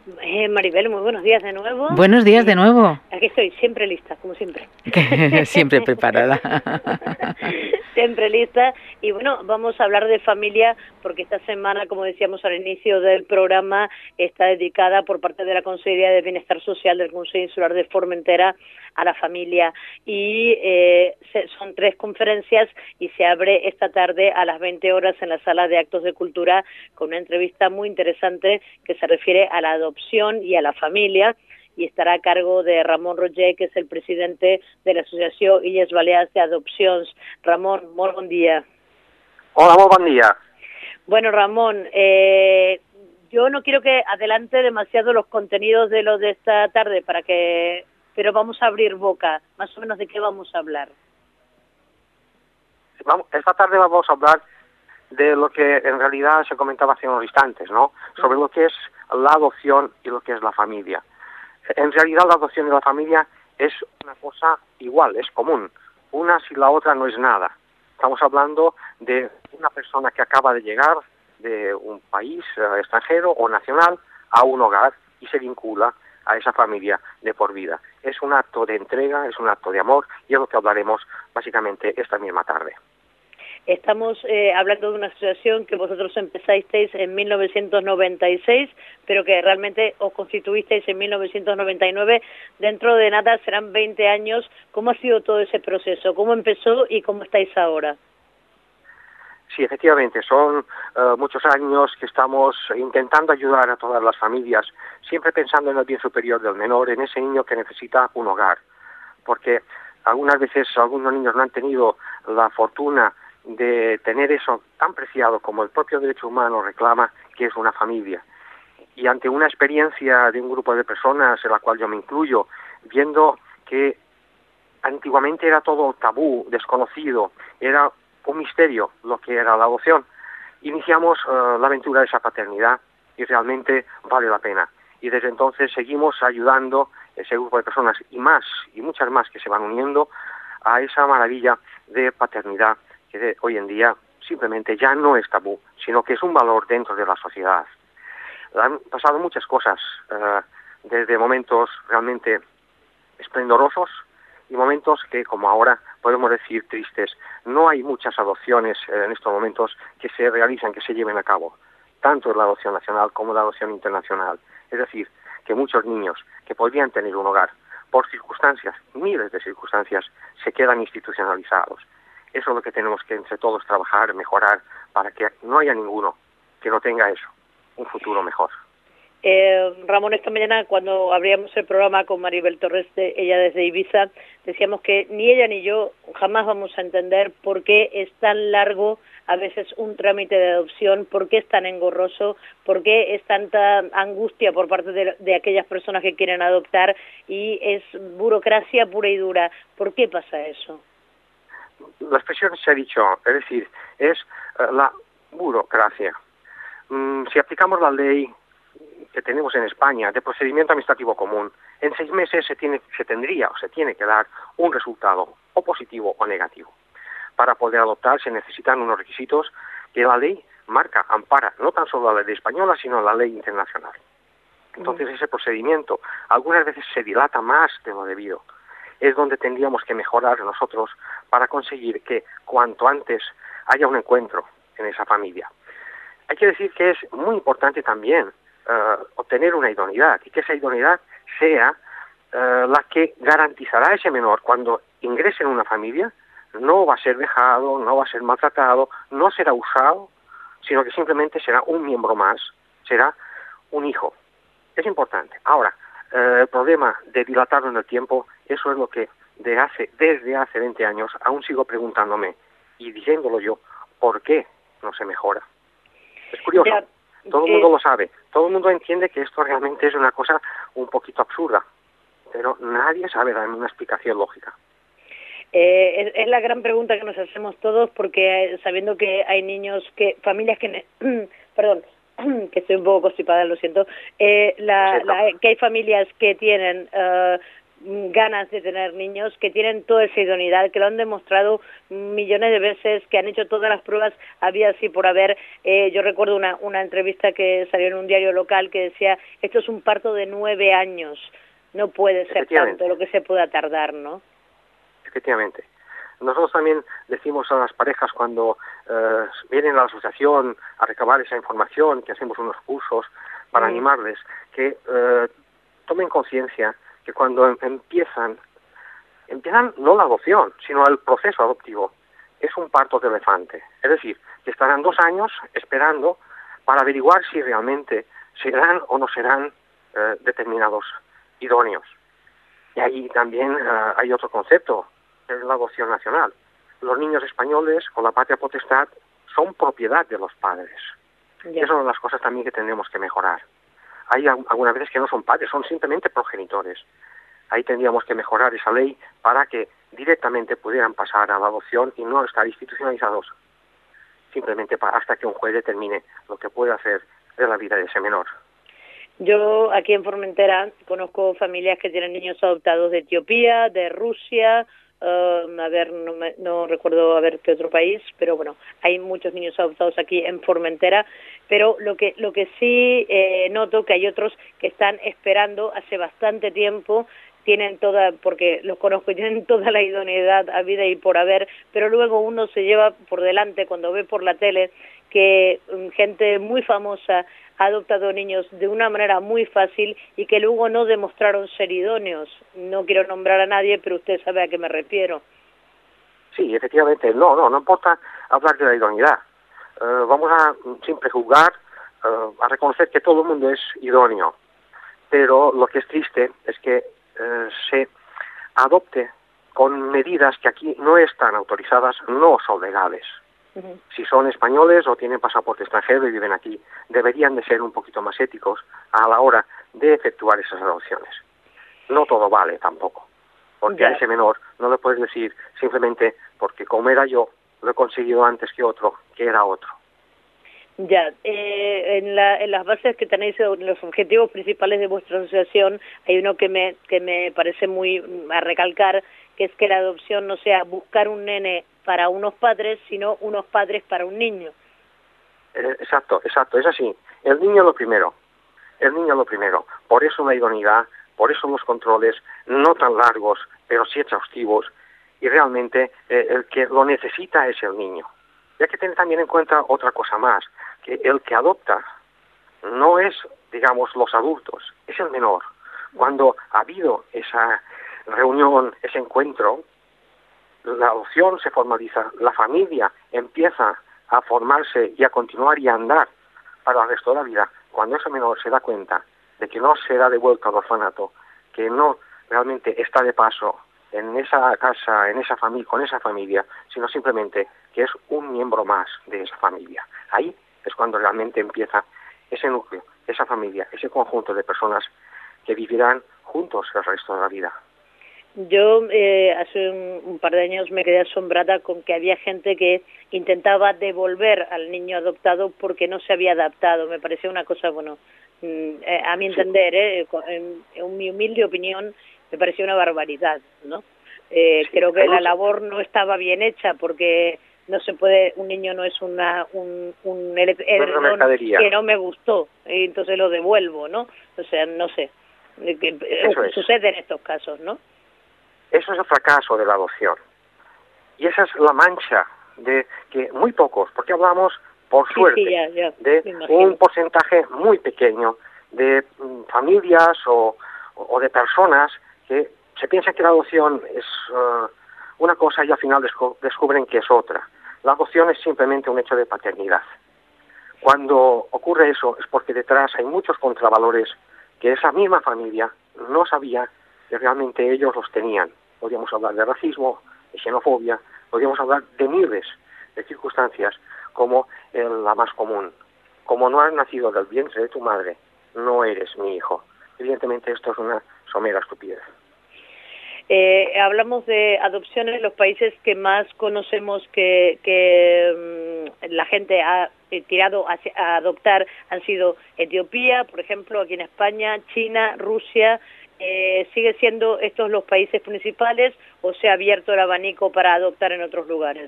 Maribel, muy buenos días de nuevo. Buenos días de nuevo. Aquí estoy, siempre lista, como siempre. Siempre preparada. Siempre lista. Y bueno, vamos a hablar de familia porque esta semana, como decíamos al inicio del programa, está dedicada por parte de la Consejería de Bienestar Social del Consejo Insular de Formentera a la familia. Y son 3 conferencias y se abre esta tarde a las 20 horas en la Sala de Actos de Cultura con una entrevista muy interesante que se refiere a la adopción y a la familia, y estará a cargo de Ramon Roger, que es el presidente de la Asociación Illes Balears de Adopcions. Ramon, muy buen día. Hola, muy buen día. Bueno, Ramón, yo no quiero que adelante demasiado los contenidos de lo de esta tarde, pero vamos a abrir boca. Más o menos, ¿de qué vamos a hablar? Esta tarde vamos a hablar de lo que en realidad se comentaba hace unos instantes, ¿no? Sobre lo que es la adopción y lo que es la familia. En realidad la adopción y la familia es una cosa igual, es común. Una sin la otra no es nada. Estamos hablando de una persona que acaba de llegar de un país extranjero o nacional a un hogar y se vincula a esa familia de por vida. Es un acto de entrega, es un acto de amor y es lo que hablaremos básicamente esta misma tarde. Estamos hablando de una asociación que vosotros empezasteis en 1996, pero que realmente os constituisteis en 1999. Dentro de nada serán 20 años. ¿Cómo ha sido todo ese proceso? ¿Cómo empezó y cómo estáis ahora? Sí, efectivamente, son muchos años que estamos intentando ayudar a todas las familias, siempre pensando en el bien superior del menor, en ese niño que necesita un hogar. Porque algunas veces algunos niños no han tenido la fortuna de tener eso tan preciado como el propio derecho humano reclama, que es una familia. Y ante una experiencia de un grupo de personas, en la cual yo me incluyo, viendo que antiguamente era todo tabú, desconocido, era un misterio lo que era la adopción, iniciamos la aventura de esa paternidad y realmente vale la pena. Y desde entonces seguimos ayudando ese grupo de personas y más, y muchas más que se van uniendo a esa maravilla de paternidad que hoy en día simplemente ya no es tabú, sino que es un valor dentro de la sociedad. Han pasado muchas cosas, desde momentos realmente esplendorosos y momentos que, como ahora, podemos decir tristes. No hay muchas adopciones en estos momentos que se realizan, que se lleven a cabo, tanto en la adopción nacional como en la adopción internacional. Es decir, que muchos niños que podrían tener un hogar, por circunstancias, miles de circunstancias, se quedan institucionalizados. Eso es lo que tenemos que entre todos trabajar, mejorar, para que no haya ninguno que no tenga eso, un futuro mejor. Ramón, esta mañana cuando abríamos el programa con Maribel Torres, ella desde Ibiza, decíamos que ni ella ni yo jamás vamos a entender por qué es tan largo a veces un trámite de adopción, por qué es tan engorroso, por qué es tanta angustia por parte de aquellas personas que quieren adoptar y es burocracia pura y dura. ¿Por qué pasa eso? La expresión se ha dicho, es decir, es la burocracia. Si aplicamos la ley que tenemos en España de procedimiento administrativo común, en 6 meses se tiene que dar un resultado o positivo o negativo. Para poder adoptar se necesitan unos requisitos que la ley marca, ampara, no tan solo la ley española, sino la ley internacional. Entonces ese procedimiento algunas veces se dilata más de lo debido. Es donde tendríamos que mejorar nosotros para conseguir que cuanto antes haya un encuentro en esa familia. Hay que decir que es muy importante también obtener una idoneidad y que esa idoneidad sea la que garantizará a ese menor cuando ingrese en una familia, no va a ser dejado, no va a ser maltratado, no será usado, sino que simplemente será un miembro más, será un hijo. Es importante. Ahora, el problema de dilatarlo en el tiempo, eso es lo que desde hace 20 años aún sigo preguntándome y diciéndolo yo, ¿por qué no se mejora? Es curioso, todo el mundo lo sabe, todo el mundo entiende que esto realmente es una cosa un poquito absurda, pero nadie sabe darme una explicación lógica. Es la gran pregunta que nos hacemos todos porque sabiendo que hay familias que, perdón, que estoy un poco constipada, lo siento, que hay familias que tienen ganas de tener niños, que tienen toda esa idoneidad, que lo han demostrado millones de veces, que han hecho todas las pruebas había así por haber. Yo recuerdo una entrevista que salió en un diario local que decía, esto es un parto de 9 años, no puede ser tanto lo que se pueda tardar, ¿no? Efectivamente. Nosotros también decimos a las parejas cuando vienen a la asociación a recabar esa información, que hacemos unos cursos para animarles, que tomen conciencia que cuando empiezan no la adopción, sino el proceso adoptivo, es un parto de elefante. Es decir, que estarán 2 años esperando para averiguar si realmente serán o no serán determinados idóneos. Y ahí también hay otro concepto, es la adopción nacional. Los niños españoles con la patria potestad son propiedad de los padres. Y esas son las cosas también que tendremos que mejorar. Hay algunas veces que no son padres, son simplemente progenitores. Ahí tendríamos que mejorar esa ley para que directamente pudieran pasar a la adopción y no estar institucionalizados simplemente hasta que un juez determine lo que puede hacer de la vida de ese menor. Yo aquí en Formentera conozco familias que tienen niños adoptados de Etiopía, de Rusia, no recuerdo a ver qué otro país, pero bueno, hay muchos niños adoptados aquí en Formentera, pero lo que sí noto que hay otros que están esperando hace bastante tiempo, tienen porque los conozco y tienen toda la idoneidad a vida y por haber, pero luego uno se lleva por delante cuando ve por la tele que gente muy famosa ha adoptado niños de una manera muy fácil y que luego no demostraron ser idóneos. No quiero nombrar a nadie, pero usted sabe a qué me refiero. Sí, efectivamente, no importa hablar de la idoneidad. Vamos a, sin prejuzgar, a reconocer que todo el mundo es idóneo. Pero lo que es triste es que se adopte con medidas que aquí no están autorizadas, no son legales. Si son españoles o tienen pasaporte extranjero y viven aquí, deberían de ser un poquito más éticos a la hora de efectuar esas adopciones. No todo vale tampoco, porque a ese menor no le puedes decir simplemente porque como era yo, lo he conseguido antes que otro, que era otro. Ya, en las bases que tenéis, los objetivos principales de vuestra asociación, hay uno que me parece muy a recalcar, que es que la adopción no sea buscar un nene para unos padres, sino unos padres para un niño. Exacto, es así. El niño lo primero. Por eso la idoneidad, por eso los controles, no tan largos, pero sí exhaustivos, y realmente el que lo necesita es el niño. Y hay que tener también en cuenta otra cosa más, que el que adopta no es, digamos, los adultos, es el menor. Cuando ha habido esa reunión, ese encuentro, la adopción se formaliza, la familia empieza a formarse y a continuar y a andar para el resto de la vida. Cuando ese menor se da cuenta de que no será devuelto al orfanato, que no realmente está de paso en esa casa, en esa familia, con esa familia, sino simplemente que es un miembro más de esa familia. Ahí es cuando realmente empieza ese núcleo, esa familia, ese conjunto de personas que vivirán juntos el resto de la vida. Yo hace un par de años me quedé asombrada con que había gente que intentaba devolver al niño adoptado porque no se había adaptado. Me parecía una cosa, bueno, a mi entender, en mi humilde opinión, me parecía una barbaridad, ¿no? Creo que la labor no estaba bien hecha porque no se puede, un niño no es un que no me gustó, entonces lo devuelvo, ¿no? O sea, no sé, sucede en estos casos, ¿no? Eso es el fracaso de la adopción. Y esa es la mancha de que muy pocos, porque hablamos, por suerte, de un porcentaje muy pequeño de familias o de personas que se piensan que la adopción es una cosa y al final descubren que es otra. La adopción es simplemente un hecho de paternidad. Cuando ocurre eso es porque detrás hay muchos contravalores que esa misma familia no sabía que realmente ellos los tenían. Podríamos hablar de racismo, de xenofobia, podríamos hablar de miles de circunstancias como la más común. Como no has nacido del vientre de tu madre, no eres mi hijo. Evidentemente esto es una somera estupidez. Hablamos de adopciones, los países que más conocemos que la gente ha tirado a adoptar han sido Etiopía, por ejemplo, aquí en España, China, Rusia, ¿sigue siendo estos los países principales o se ha abierto el abanico para adoptar en otros lugares?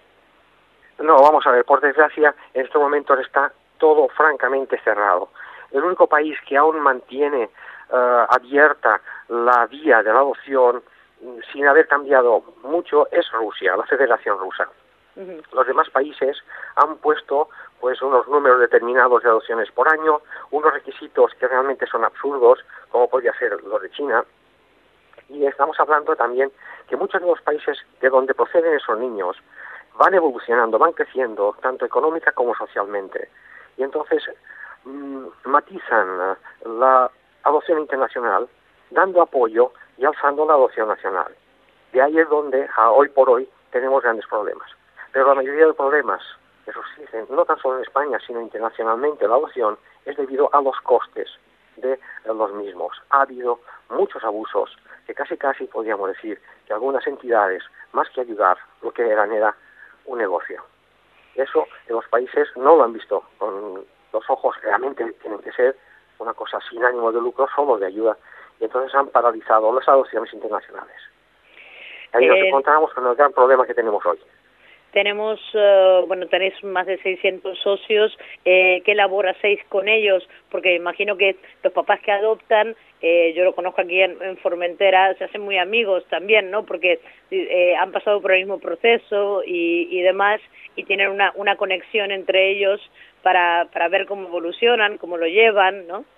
No, vamos a ver, por desgracia, en estos momentos está todo francamente cerrado. El único país que aún mantiene abierta la vía de la adopción sin haber cambiado mucho es Rusia, la Federación Rusa. Los demás países han puesto pues unos números determinados de adopciones por año, unos requisitos que realmente son absurdos, como podría ser los de China, y estamos hablando también que muchos de los países de donde proceden esos niños van evolucionando, van creciendo, tanto económica como socialmente, y entonces matizan la adopción internacional, dando apoyo y alzando la adopción nacional. De ahí es donde, hoy por hoy, tenemos grandes problemas. Pero la mayoría de los problemas que surgen, no tan solo en España, sino internacionalmente, la adopción, es debido a los costes de los mismos. Ha habido muchos abusos, que casi podríamos decir que algunas entidades, más que ayudar, lo que eran era un negocio. Eso en los países no lo han visto con los ojos, realmente tienen que ser una cosa sin ánimo de lucro, solo de ayuda, y entonces han paralizado las adopciones internacionales. Ahí nos encontramos con el gran problema que tenemos hoy. Tenemos, tenéis más de 600 socios. ¿Qué labor hacéis con ellos? Porque imagino que los papás que adoptan, yo lo conozco aquí en Formentera, se hacen muy amigos también, ¿no? Porque han pasado por el mismo proceso y demás, y tienen una conexión entre ellos para ver cómo evolucionan, cómo lo llevan, ¿no?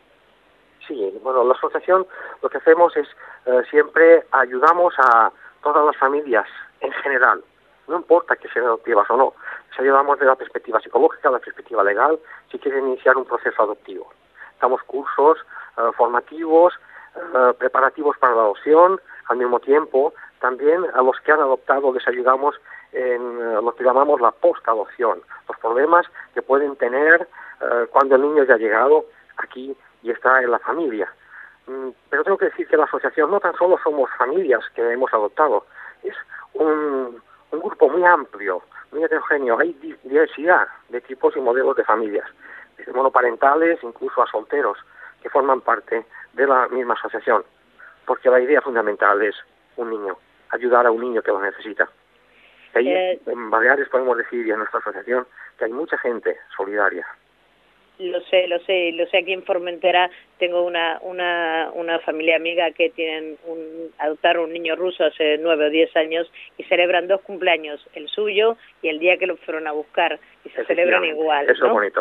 Sí, bueno, la asociación lo que hacemos es siempre ayudamos a todas las familias en general. No importa que sean adoptivas o no, les ayudamos de la perspectiva psicológica, la perspectiva legal, si quieren iniciar un proceso adoptivo. Damos cursos formativos, preparativos para la adopción, al mismo tiempo también a los que han adoptado les ayudamos en lo que llamamos la post-adopción, los problemas que pueden tener cuando el niño ya ha llegado aquí y está en la familia. Pero tengo que decir que la asociación no tan solo somos familias que hemos adoptado, es un grupo muy amplio, muy heterogéneo. Hay diversidad de tipos y modelos de familias, desde monoparentales incluso a solteros, que forman parte de la misma asociación, porque la idea fundamental es un niño, ayudar a un niño que lo necesita. Ahí en Baleares podemos decir, y en nuestra asociación, que hay mucha gente solidaria. Lo sé aquí en Formentera tengo una familia amiga que adoptaron un niño ruso hace 9 o 10 años y celebran 2 cumpleaños, el suyo y el día que lo fueron a buscar, y se celebran igual, eso, ¿no? Es bonito.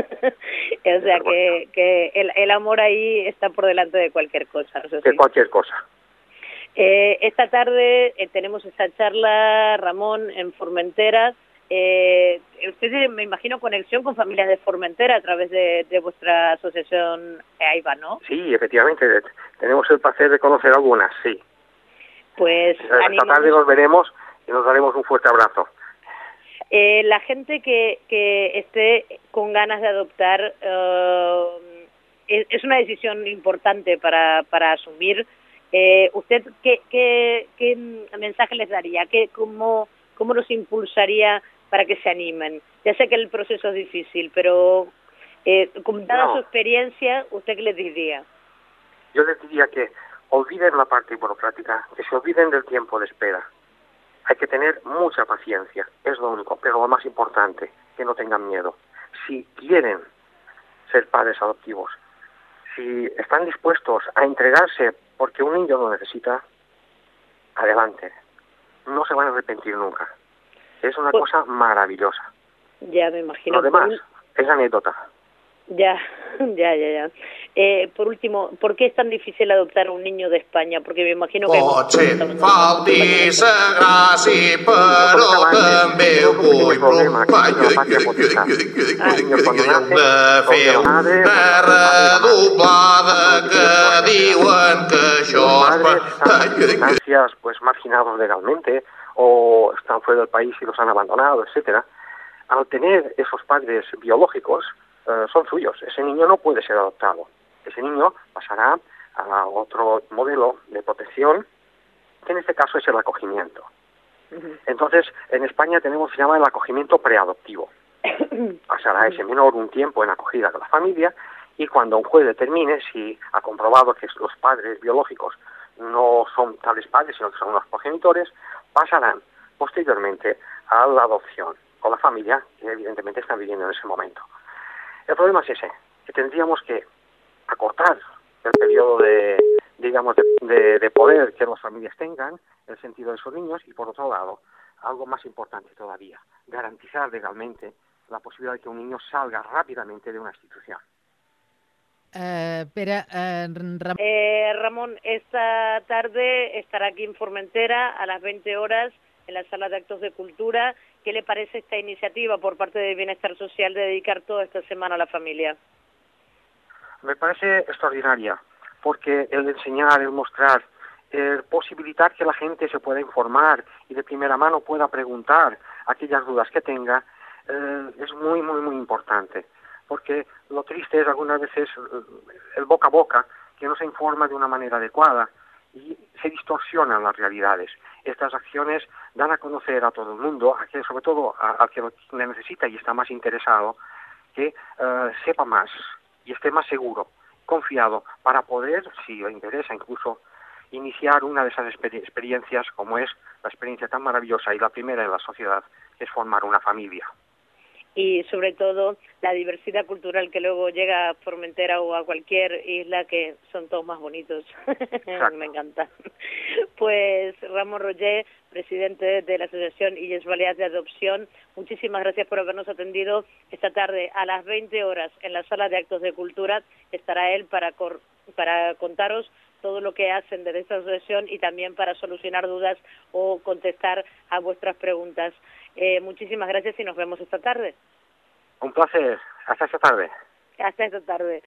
O sea que el amor ahí está por delante de cualquier cosa, ¿no? De cualquier cosa. Esta tarde tenemos esta charla, Ramón, en Formentera. Usted tiene, me imagino, conexión con familias de Formentera a través de vuestra asociación AIBA, ¿no? Sí, efectivamente, tenemos el placer de conocer algunas, sí. Pues esta tarde nos veremos y nos daremos un fuerte abrazo. La gente que esté con ganas de adoptar, es una decisión importante para asumir. ¿Usted qué mensaje les daría? ¿Cómo los impulsaría para que se animen? Ya sé que el proceso es difícil, pero dada su experiencia, ¿usted qué les diría? Yo les diría que olviden la parte burocrática, que se olviden del tiempo de espera. Hay que tener mucha paciencia, es lo único, pero lo más importante, que no tengan miedo. Si quieren ser padres adoptivos, si están dispuestos a entregarse porque un niño lo necesita, adelante. No se van a arrepentir nunca. Es una cosa maravillosa. Ya me imagino. Lo demás es anécdota. Ya. Por último, ¿por qué es tan difícil adoptar a un niño de España? Porque me imagino que... pues marginados legalmente o están fuera del país y los han abandonado, etcétera. Al tener esos padres biológicos, son suyos. Ese niño no puede ser adoptado. Ese niño pasará a otro modelo de protección, que en este caso es el acogimiento. Entonces, en España tenemos lo que se llama el acogimiento preadoptivo. Pasará ese menor un tiempo en acogida con la familia y cuando un juez determine si ha comprobado que los padres biológicos no son tales padres, sino que son unos progenitores, pasarán posteriormente a la adopción con la familia que evidentemente están viviendo en ese momento. El problema es ese, que tendríamos que acortar el periodo de poder que las familias tengan, el sentido de sus niños, y por otro lado, algo más importante todavía, garantizar legalmente la posibilidad de que un niño salga rápidamente de una institución. Ramón, esta tarde estará aquí en Formentera a las 20 horas en la Sala de Actos de Cultura. ¿Qué le parece esta iniciativa por parte de Bienestar Social de dedicar toda esta semana a la familia? Me parece extraordinaria, porque el enseñar, el mostrar, el posibilitar que la gente se pueda informar y de primera mano pueda preguntar aquellas dudas que tenga, es muy, muy, muy importante. Porque lo triste es algunas veces el boca a boca, que no se informa de una manera adecuada y se distorsionan las realidades. Estas acciones dan a conocer a todo el mundo, sobre todo a quien le necesita y está más interesado, que sepa más y esté más seguro, confiado, para poder, si le interesa incluso, iniciar una de esas experiencias como es la experiencia tan maravillosa y la primera en la sociedad, que es formar una familia. Y sobre todo la diversidad cultural que luego llega a Formentera o a cualquier isla, que son todos más bonitos. Me encanta. Pues Ramón Roger, presidente de la Asociación Illes Balears de Adopción, muchísimas gracias por habernos atendido. Esta tarde a las 20 horas en la Sala de Actos de Cultura estará él para contaros todo lo que hacen desde esta asociación y también para solucionar dudas o contestar a vuestras preguntas. Muchísimas gracias y nos vemos esta tarde. Un placer. Hasta esta tarde. Hasta esta tarde.